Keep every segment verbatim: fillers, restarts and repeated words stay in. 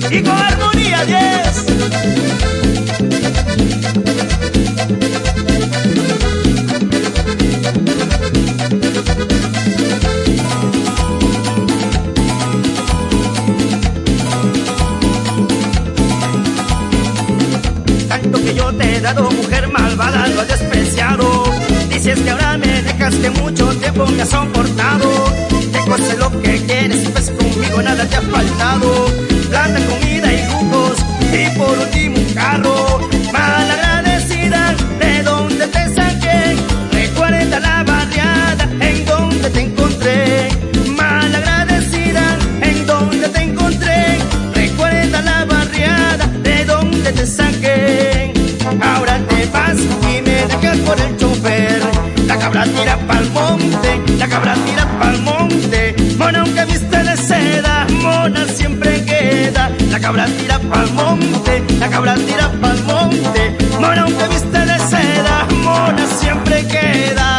y con armonía diez. Tanto que yo te he dado, mujer malvada, lo has despreciado. Dices que ahora me dejas, que mucho tiempo me has soportado. Te cose lo que quieres, pues conmigo nada te ha faltado. Plata, comida y lujos, y por último un carro. Malagradecida, de donde te saqué, recuerda la barriada en donde te encontré. Malagradecida, en donde te encontré, recuerda la barriada de donde te saqué. Ahora te vas y me dejas por el chofer. La cabra tira pa'l monte, la cabra tira pa'l monte. Mona aunque viste de seda, mona siempre queda. La cabra tira pa'l monte, la cabra tira pa'l monte. Mona aunque viste de seda, mona siempre queda.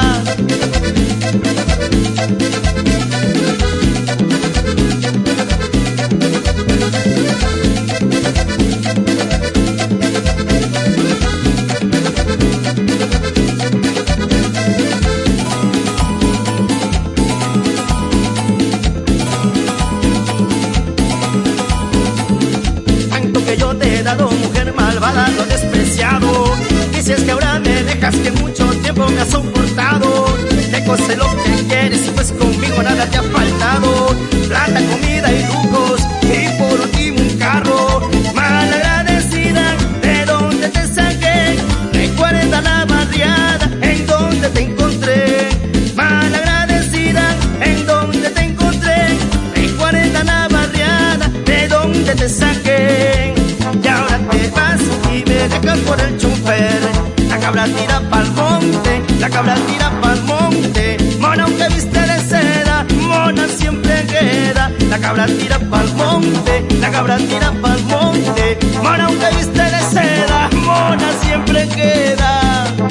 Mujer malvada, lo he despreciado. Dices que ahora me dejas, que mucho tiempo me has soportado. Te cose lo que quieres, pues conmigo nada te ha faltado. Plata, comida y lujos, y por último un carro. Malagradecida, de donde te saqué, recuerda la barriada en donde te encontré. Malagradecida, en donde te encontré, recuerda la barriada de donde te saqué. Y ahora te vas y me dejas por el chofer. La cabra tira pa'l monte, la cabra tira pa'l monte. Mona aunque viste de seda, mona siempre queda. La cabra tira pa'l monte, la cabra tira pa'l monte. Mona aunque viste de seda, mona siempre queda.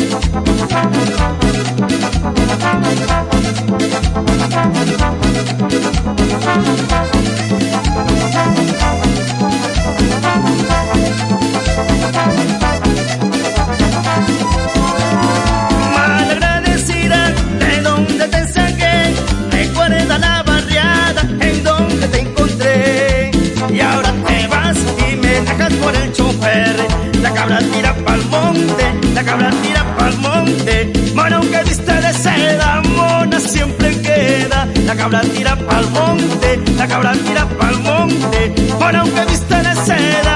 Malagradecida, de donde te saqué, recuerda la barriada en donde te encontré. Y ahora te vas y me dejas por el chofer. La cabra tira pa'l monte, la cabra tira pa'l monte. Mona aunque viste de seda, mona siempre queda. La cabra tira pa'l monte, la cabra tira pa'l monte. Mona aunque viste de seda,